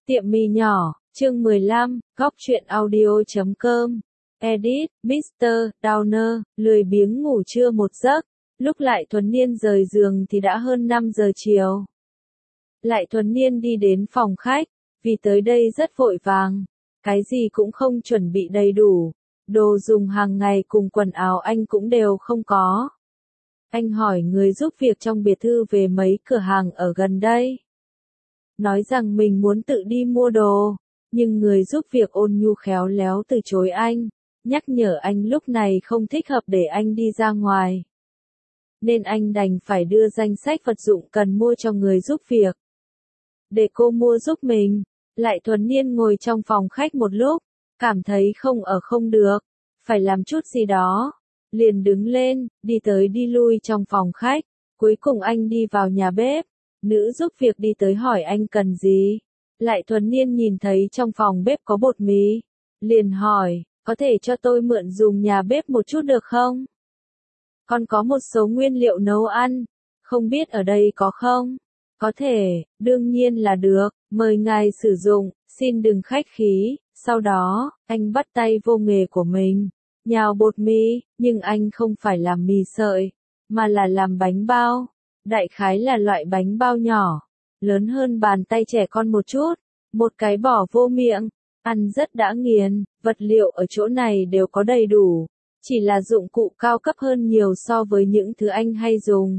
Tiệm mì nhỏ, chương 15, góc truyện audio.com. Edit, Mr. Downer, lười biếng ngủ trưa một giấc. Lúc Lại Thuần Niên rời giường thì đã hơn 5 giờ chiều. Lại Thuần Niên đi đến phòng khách, vì tới đây rất vội vàng. Cái gì cũng không chuẩn bị đầy đủ. Đồ dùng hàng ngày cùng quần áo anh cũng đều không có. Anh hỏi người giúp việc trong biệt thự về mấy cửa hàng ở gần đây. Nói rằng mình muốn tự đi mua đồ, nhưng người giúp việc ôn nhu khéo léo từ chối anh, nhắc nhở anh lúc này không thích hợp để anh đi ra ngoài. Nên anh đành phải đưa danh sách vật dụng cần mua cho người giúp việc. Để cô mua giúp mình, Lại Thuần Niên ngồi trong phòng khách một lúc, cảm thấy không được, phải làm chút gì đó. Liền đứng lên, đi tới đi lui trong phòng khách, cuối cùng anh đi vào nhà bếp. Nữ giúp việc đi tới hỏi anh cần gì. Lại Thuần Niên nhìn thấy trong phòng bếp có bột mì. Liền hỏi, có thể cho tôi mượn dùng nhà bếp một chút được không? Còn có một số nguyên liệu nấu ăn, không biết ở đây có không? Có thể, đương nhiên là được, mời ngài sử dụng, xin đừng khách khí. Sau đó, anh bắt tay vô nghề của mình, nhào bột mì, nhưng anh không phải làm mì sợi, mà là làm bánh bao. Đại khái là loại bánh bao nhỏ, lớn hơn bàn tay trẻ con một chút, một cái bỏ vô miệng, ăn rất đã nghiền, vật liệu ở chỗ này đều có đầy đủ, chỉ là dụng cụ cao cấp hơn nhiều so với những thứ anh hay dùng.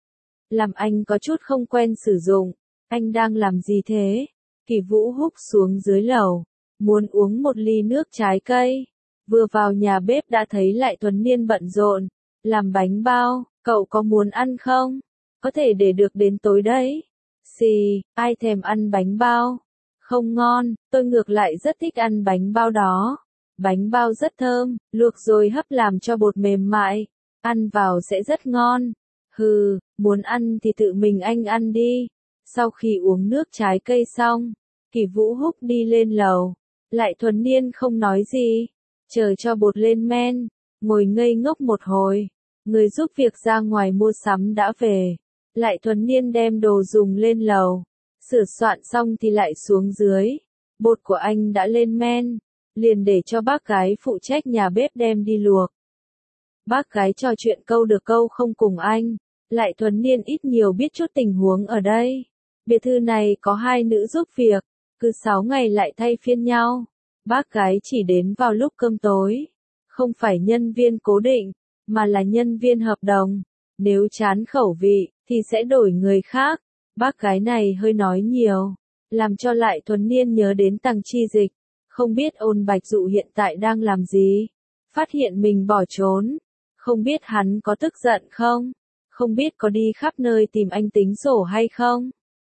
Làm anh có chút không quen sử dụng, anh đang làm gì thế? Kỳ Vũ húc xuống dưới lầu, muốn uống một ly nước trái cây, vừa vào nhà bếp đã thấy Lại Thuần Niên bận rộn, làm bánh bao, cậu có muốn ăn không? Có thể để được đến tối đấy. Xì, ai thèm ăn bánh bao? Không ngon, tôi ngược lại rất thích ăn bánh bao đó. Bánh bao rất thơm, luộc rồi hấp làm cho bột mềm mại. Ăn vào sẽ rất ngon. Hừ, muốn ăn thì tự mình anh ăn đi. Sau khi uống nước trái cây xong, Kỳ Vũ húc đi lên lầu. Lại Thuần Niên không nói gì, chờ cho bột lên men, ngồi ngây ngốc một hồi. Người giúp việc ra ngoài mua sắm đã về. Lại Thuần Niên đem đồ dùng lên lầu, sửa soạn xong thì lại xuống dưới. Bột của anh đã lên men, liền để cho bác gái phụ trách nhà bếp đem đi luộc. Bác gái trò chuyện câu được câu không cùng anh. Lại Thuần Niên ít nhiều biết chút tình huống ở đây. Biệt thự này có 2 nữ giúp việc, cứ 6 ngày lại thay phiên nhau. Bác gái chỉ đến vào lúc cơm tối, không phải nhân viên cố định, mà là nhân viên hợp đồng. Nếu chán khẩu vị, thì sẽ đổi người khác. Bác gái này hơi nói nhiều, làm cho Lại Thuần Niên nhớ đến Tằng Chi Dịch. Không biết Ôn Bạch Dụ hiện tại đang làm gì? Phát hiện mình bỏ trốn. Không biết hắn có tức giận không? Không biết có đi khắp nơi tìm anh tính sổ hay không?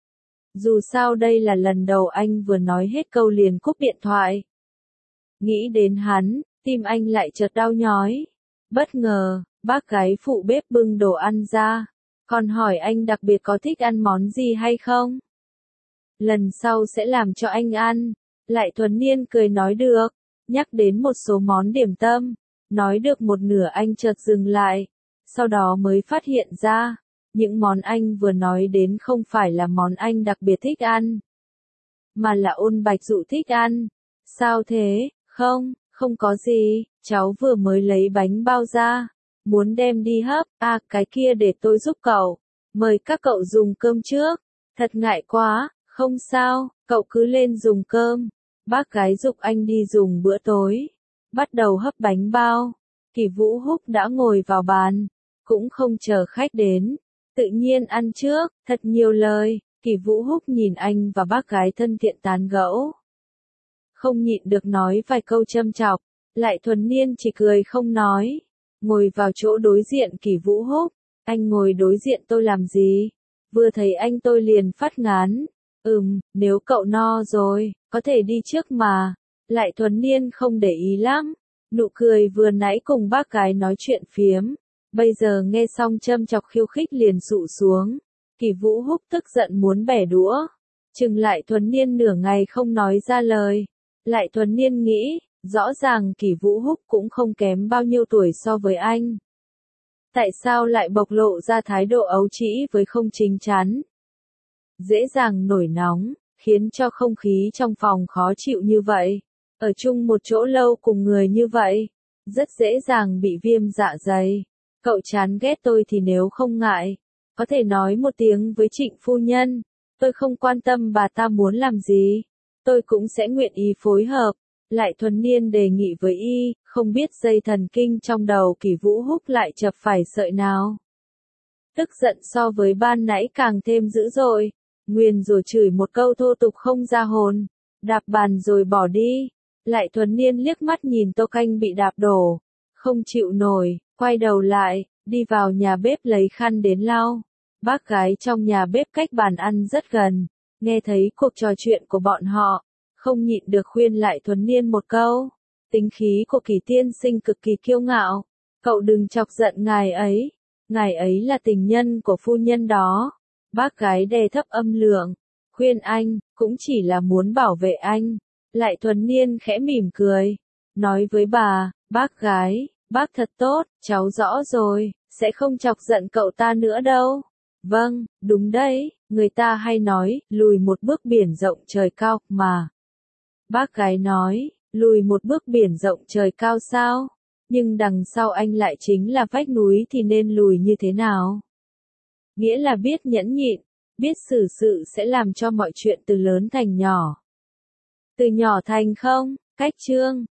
Dù sao đây là lần đầu anh vừa nói hết câu liền cúp điện thoại. Nghĩ đến hắn, tim anh lại chợt đau nhói. Bất ngờ, bác gái phụ bếp bưng đồ ăn ra, còn hỏi anh đặc biệt có thích ăn món gì hay không? Lần sau sẽ làm cho anh ăn. Lại Thuần Niên cười nói được, nhắc đến một số món điểm tâm, nói được một nửa anh chợt dừng lại, sau đó mới phát hiện ra, những món anh vừa nói đến không phải là món anh đặc biệt thích ăn, mà là Ôn Bạch Dụ thích ăn. Sao thế? Không có gì, cháu vừa mới lấy bánh bao ra, muốn đem đi hấp. À, cái kia để tôi giúp cậu, mời các cậu dùng cơm trước. Thật ngại quá, không sao, cậu cứ lên dùng cơm. Bác gái giục anh đi dùng bữa tối, bắt đầu hấp bánh bao. Kỳ Vũ húc đã ngồi vào bàn, cũng không chờ khách đến, tự nhiên ăn trước. Thật nhiều lời. Kỳ Vũ húc nhìn anh và bác gái thân thiện tán gẫu, không nhịn được nói vài câu châm chọc. Lại Thuần Niên chỉ cười không nói, ngồi vào chỗ đối diện Kỳ Vũ húc. Anh ngồi đối diện tôi làm gì? Vừa thấy anh tôi liền phát ngán. Nếu cậu no rồi, có thể đi trước mà. Lại Thuần Niên không để ý lắm. Nụ cười vừa nãy cùng bác gái nói chuyện phiếm, bây giờ nghe xong châm chọc khiêu khích liền sụ xuống. Kỳ Vũ húc tức giận muốn bẻ đũa, chừng Lại Thuần Niên nửa ngày không nói ra lời. Lại Thuần Niên nghĩ, rõ ràng Kỳ Vũ húc cũng không kém bao nhiêu tuổi so với anh. Tại sao lại bộc lộ ra thái độ ấu trĩ với không chín chắn? Dễ dàng nổi nóng, khiến cho không khí trong phòng khó chịu như vậy. Ở chung một chỗ lâu cùng người như vậy, rất dễ dàng bị viêm dạ dày. Cậu chán ghét tôi thì nếu không ngại, có thể nói một tiếng với Trịnh phu nhân, tôi không quan tâm bà ta muốn làm gì, tôi cũng sẽ nguyện ý phối hợp. Lại Thuần Niên đề nghị với y, không biết dây thần kinh trong đầu Kỷ Vũ Húc lại chập phải sợi nào. Tức giận so với ban nãy càng thêm dữ dội, nguyền rủa chửi một câu thô tục không ra hồn, đạp bàn rồi bỏ đi. Lại Thuần Niên liếc mắt nhìn Tô Canh bị đạp đổ, không chịu nổi, quay đầu lại, đi vào nhà bếp lấy khăn đến lau. Bác gái trong nhà bếp cách bàn ăn rất gần, nghe thấy cuộc trò chuyện của bọn họ, không nhịn được khuyên Lại Thuần Niên một câu. Tính khí của Kỳ tiên sinh cực kỳ kiêu ngạo, cậu đừng chọc giận ngài ấy là tình nhân của phu nhân đó. Bác gái đè thấp âm lượng, khuyên anh, cũng chỉ là muốn bảo vệ anh. Lại Thuần Niên khẽ mỉm cười, nói với bà, bác gái, bác thật tốt, cháu rõ rồi, sẽ không chọc giận cậu ta nữa đâu. Vâng, đúng đấy, người ta hay nói, lùi một bước biển rộng trời cao, mà. Bác gái nói, lùi một bước biển rộng trời cao sao? Nhưng đằng sau anh lại chính là vách núi thì nên lùi như thế nào? Nghĩa là biết nhẫn nhịn, biết xử sự sẽ làm cho mọi chuyện từ lớn thành nhỏ. Từ nhỏ thành không, cách chương.